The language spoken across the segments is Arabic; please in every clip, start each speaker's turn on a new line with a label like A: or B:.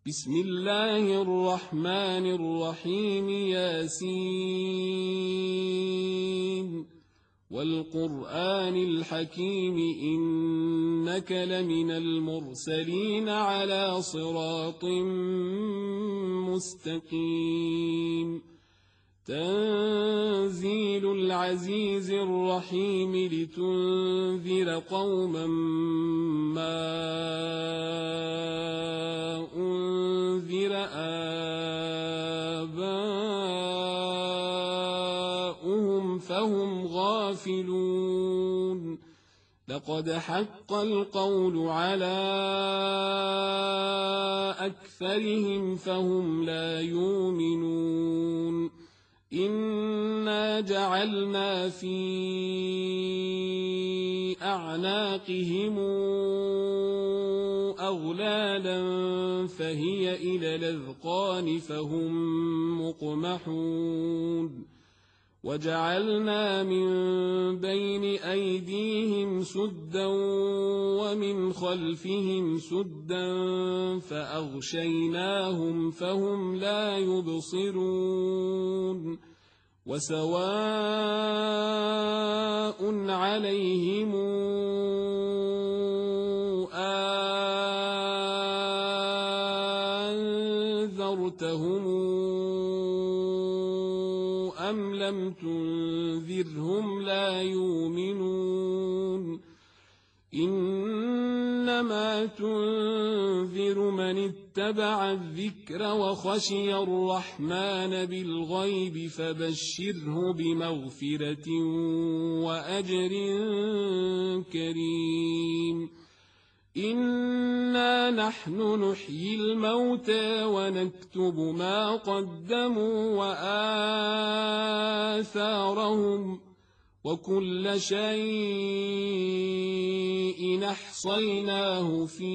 A: بسم الله الرحمن الرحيم ياسين والقرآن الحكيم إنك لمن المرسلين على صراط مستقيم تنزيل العزيز الرحيم لتنذر قوما ما أنذر آباؤهم فهم غافلون لقد حق القول على أكثرهم فهم لا يؤمنون إنا جعلنا في أعناقهم أغلالا فهي إلى الأذقان فهم مقمحون وجعلنا من بين أيديهم سدا ومن خلفهم سدا فأغشيناهم فهم لا يبصرون وسواء عليهم أنذرتهم أم لم تنذرهم لا يؤمنون إنما تنذر من اتبع الذكر وخشي الرحمن بالغيب فبشره بمغفرة وأجر كريم إنا نحن نحيي الموتى ونكتب ما قدموا وآثارهم وكل شيء أحصيناه في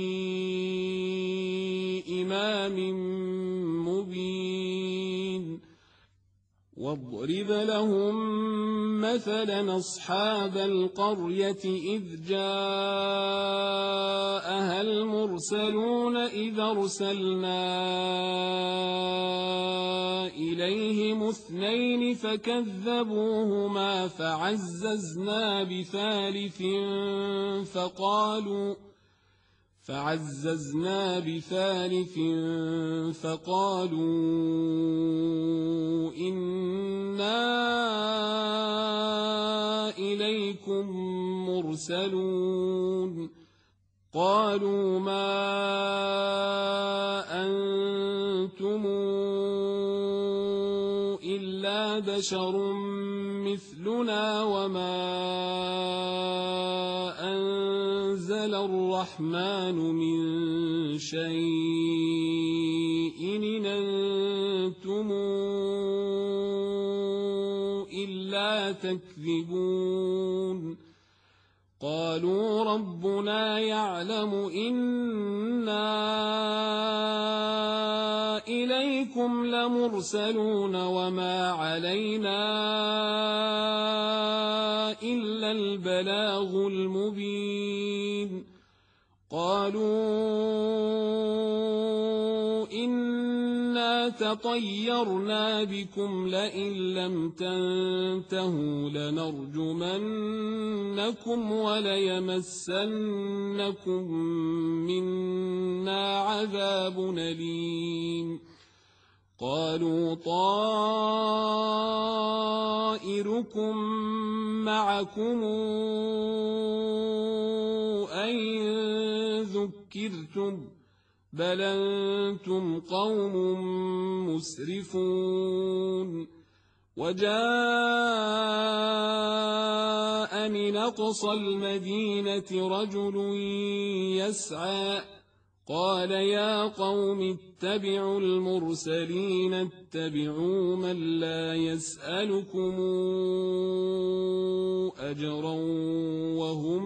A: إمام مبين واضرب لهم مثلا أصحاب القرية إذ جاءها المرسلون إذ أرسلنا إليهم اثنين فكذبوهما فعززنا بثالث فقالوا إنا إليكم مرسلون قالوا ما أنتم إلا بشر مثلنا وما أنزل الرحمن من شيء إن أنتم إلا تكذبون قالوا ربنا يعلم إنا إليكم لمرسلون وما علينا إلا البلاغ المبين قالوا إنا تطيرنا بكم لئن لم تنتهوا لنرجمنكم وليمسنكم منا عذاب أليم قالوا طائركم معكم أئن ذكرتم بل أنتم قوم مسرفون وجاء من أقصى المدينة رجل يسعى قال يا قوم اتبعوا المرسلين اتبعوا من لا يسألكم أجرا وهم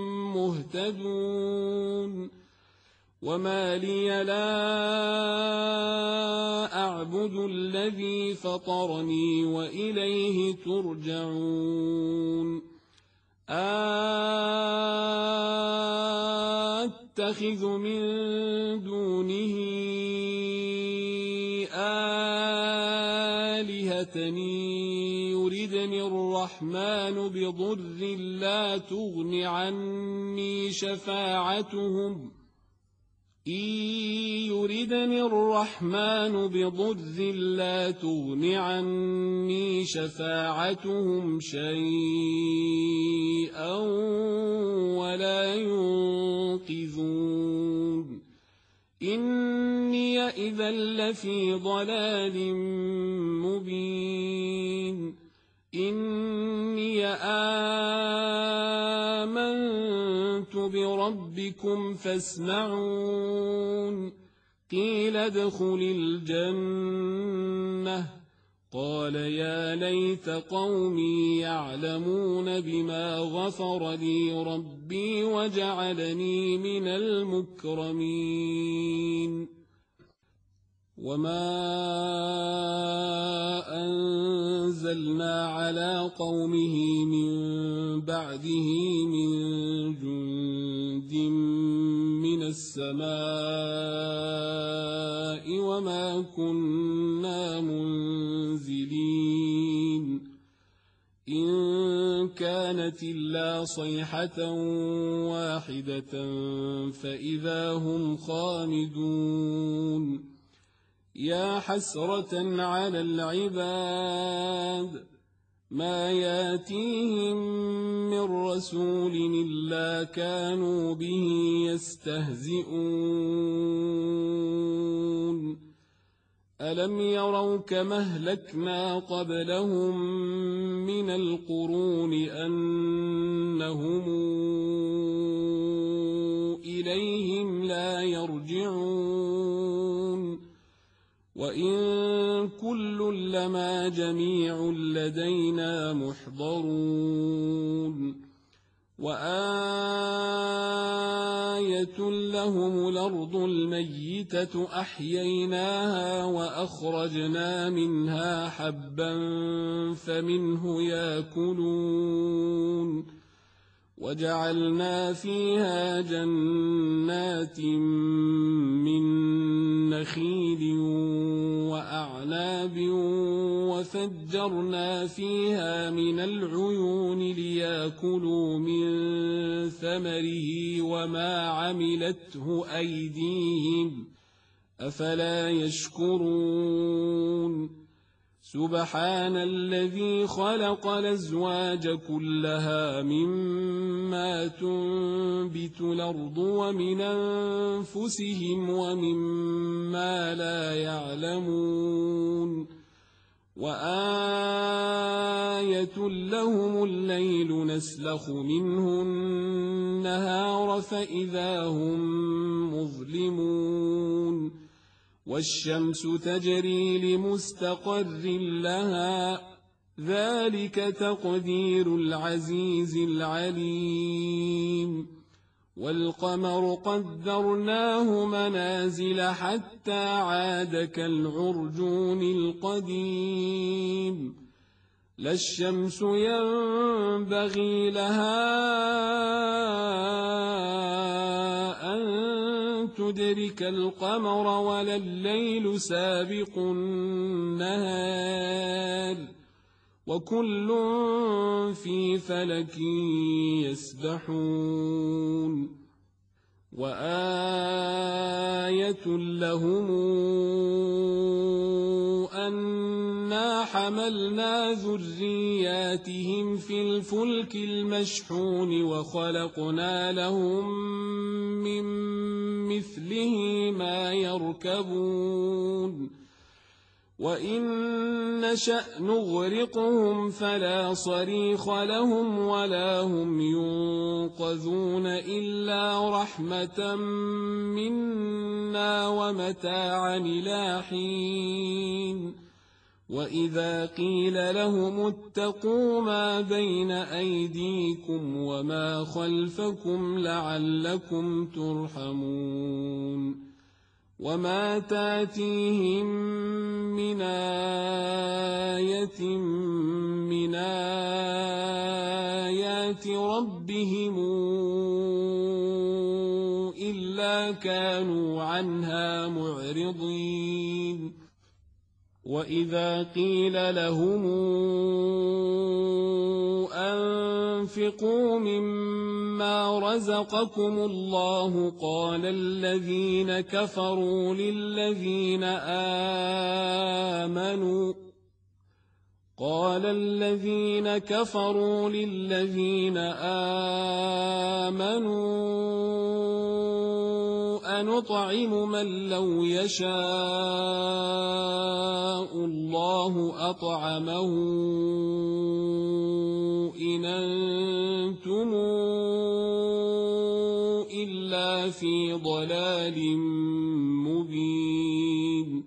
A: مهتدون وما لي لا أعبد الذي فطرني وإليه ترجعون أتخذ من دونه آياتني يردني الرحمن بضر لا تغن عني شفاعتهم يردني الرحمن بضر لا تغن عني شفاعتهم شيئا ولا ينقذون إني إذا لفي ضلال مبين إني آمنت بربكم فاسمعون قيل ادخل الجنة قال يا ليت قومي يعلمون بما غفر لي ربي وجعلني من المكرمين وما أنزلنا على قومه من بعده من جند من السماء وما كنا منزلين إن كانت إلا صيحة واحدة فإذا هم خامدون يا حسرة على العباد ما ياتيهم من رسول إلا كانوا به يستهزئون ألم يروا كما أهلكنا قبلهم من القرون أنهم إليهم لا يرجعون وإن كل لما جميع لدينا محضرون وآية لهم الأرض الميتة أحييناها وأخرجنا منها حبا فمنه يأكلون وجعلنا فيها جنات من نخيل وأعناب وفجرنا فيها من العيون ليأكلوا من ثمره وما عملته أيديهم أفلا يشكرون سبحان الذي خلق الأزواج كلها مما تنبت الأرض ومن أنفسهم ومما لا يعلمون وآية لهم الليل نسلخ منه النهار فإذا هم مظلمون والشمس تجري لمستقر لها ذلك تقدير العزيز العليم والقمر قدرناه منازل حتى عاد كالعرجون القديم لا الشمس ينبغي لها أن تدرك القمر ولا الليل سابق النهار وكل في فلك يسبحون وآية لهم أنا حملنا ذرياتهم في الفلك المشحون وخلقنا لهم من مثله ما يركبون وإن نشأ نغرقهم فلا صريخ لهم ولا هم ينقذون إلا رحمة منا ومتاعا إلى حين وإذا قيل لهم اتقوا ما بين أيديكم وما خلفكم لعلكم ترحمون وما تاتيهم من آية من آيات ربهم إلا كانوا عنها معرضين وإذا قيل لهم أنفقوا مما رزقكم الله قال الذين كفروا للذين آمنوا أنطعم من لو يشاء الله أطعمه إن أنتم إلا في ضلال مبين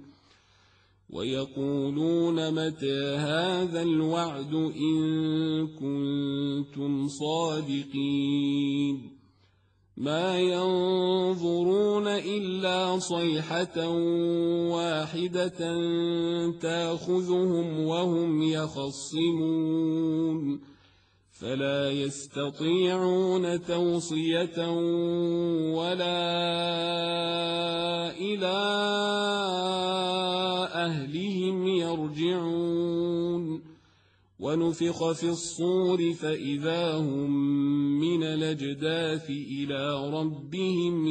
A: ويقولون متى هذا الوعد إن كنتم صادقين ما ينظرون إلا صيحة واحدة تأخذهم وهم يخصمون فلا يستطيعون توصية ولا إلى أهلهم يرجعون ونفخ في الصور فإذا هم من الأجداث إلى ربهم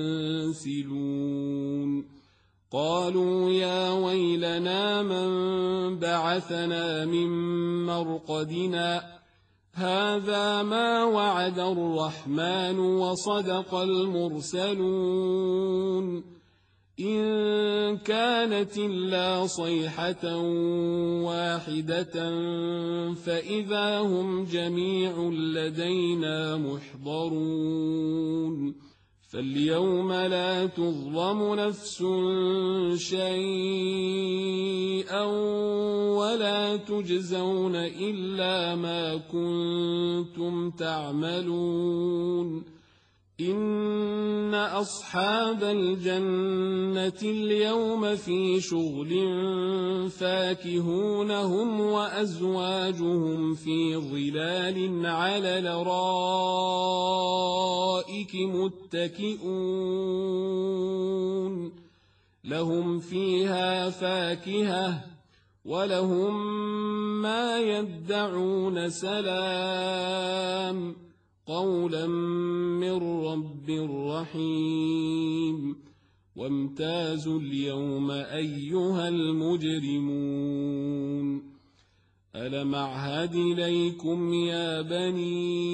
A: ينسلون قالوا يا ويلنا من بعثنا من مرقدنا هذا ما وعد الرحمن وصدق المرسلون إن كانت إلا صيحة واحدة فإذا هم جميع لدينا محضرون فاليوم لا تظلم نفس شيئا ولا تجزون إلا ما كنتم تعملون إن أصحاب الجنة اليوم في شغل فاكهون هم وأزواجهم في ظلال على الأرائك متكئون لهم فيها فاكهة ولهم ما يدعون سلام قولا من رب رحيم وامتازوا اليوم أيها المجرمون ألم أعهد إليكم يا بني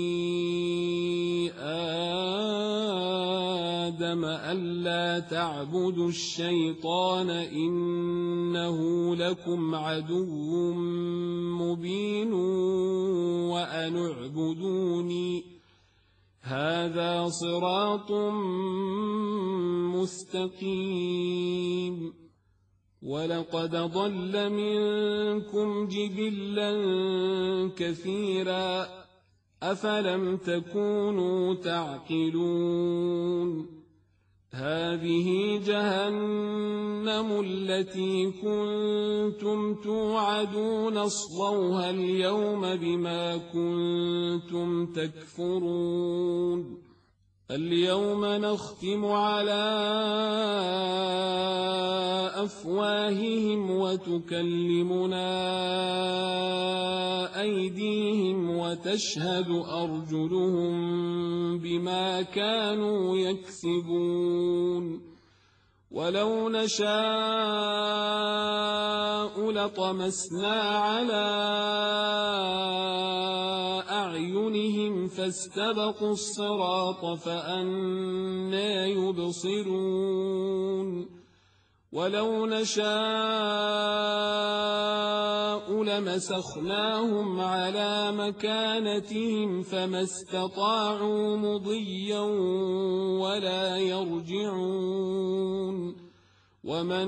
A: آدم ألا تعبدوا الشيطان إنه لكم عدو مبين وأن اعبدوني هذا صراط مستقيم ولقد ضل منكم جبلا كثيرا أفلم تكونوا تعقلون هذه جهنم التي كنتم توعدون اصلوها اليوم بما كنتم تكفرون اليوم نختم على أفواههم وتكلمنا أيديهم وتشهد أرجلهم بما كانوا يكسبون ولو نشاء لطمسنا على أعينهم فاستبقوا الصراط فأنى يبصرون ولو نشاء لمسخناهم على مكانتهم فما استطاعوا مضيا ولا يرجعون ومن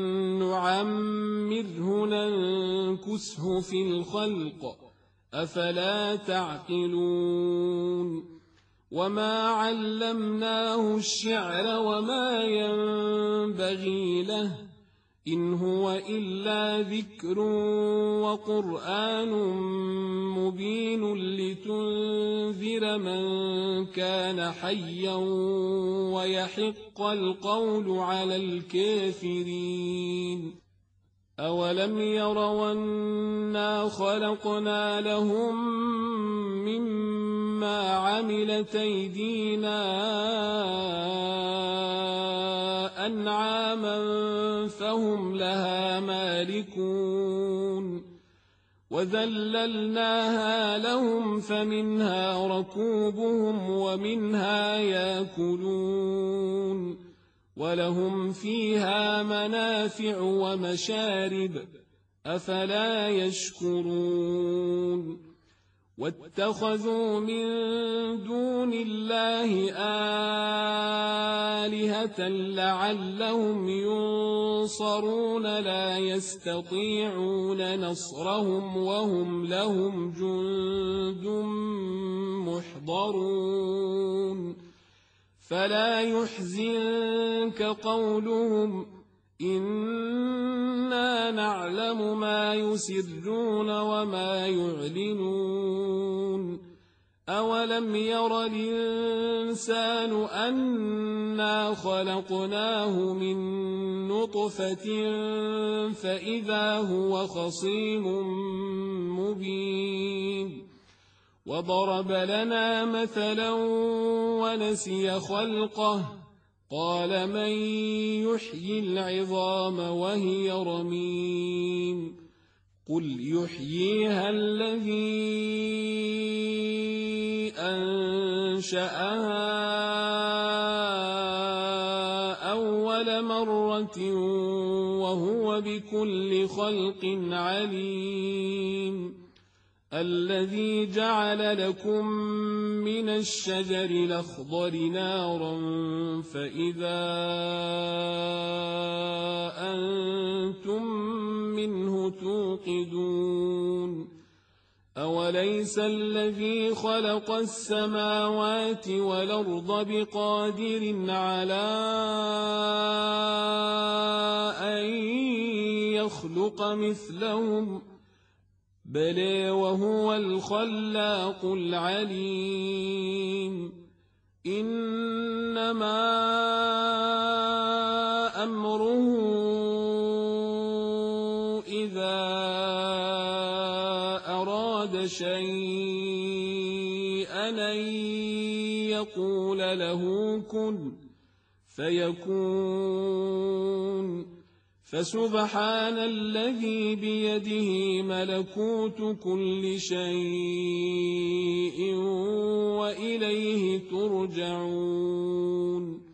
A: نعمره ننكسه في الخلق أفلا تعقلون وما علمناه الشعر وما ينبغي له إن هو إلا ذكر وقرآن مبين لتنذر من كان حيا ويحق القول على الكافرين أولم يروا أنا خلقنا لهم مما عملت أيدينا أنعاما فهم لها مالكون وذللناها لهم فمنها ركوبهم ومنها يأكلون ولهم فيها منافع ومشارب أفلا يشكرون واتخذوا من دون الله آلهة لعلهم ينصرون لا يستطيعون نصرهم وهم لهم جند محضرون فلا يحزنك قولهم إنا نعلم ما يسرون وما يعلنون أولم ير الإنسان أنا خلقناه من نطفة فإذا هو خصيم مبين وضرب لنا مثلا ونسي خلقه قال من يحيي العظام وهي رميم قل يحييها الذي أنشأها أول مرة وهو بكل خلق عليم الذي جعل لكم من الشجر الأخضر نارا فإذا أنتم منه توقدون أوليس الذي خلق السماوات والأرض بقادر على أن يخلق مثلهم بلى وهو الخلاق العليم إنما أمره إذا أراد شيئا أن يقول له كن فيكون فسبحان الذي بيده ملكوت كل شيء وإليه ترجعون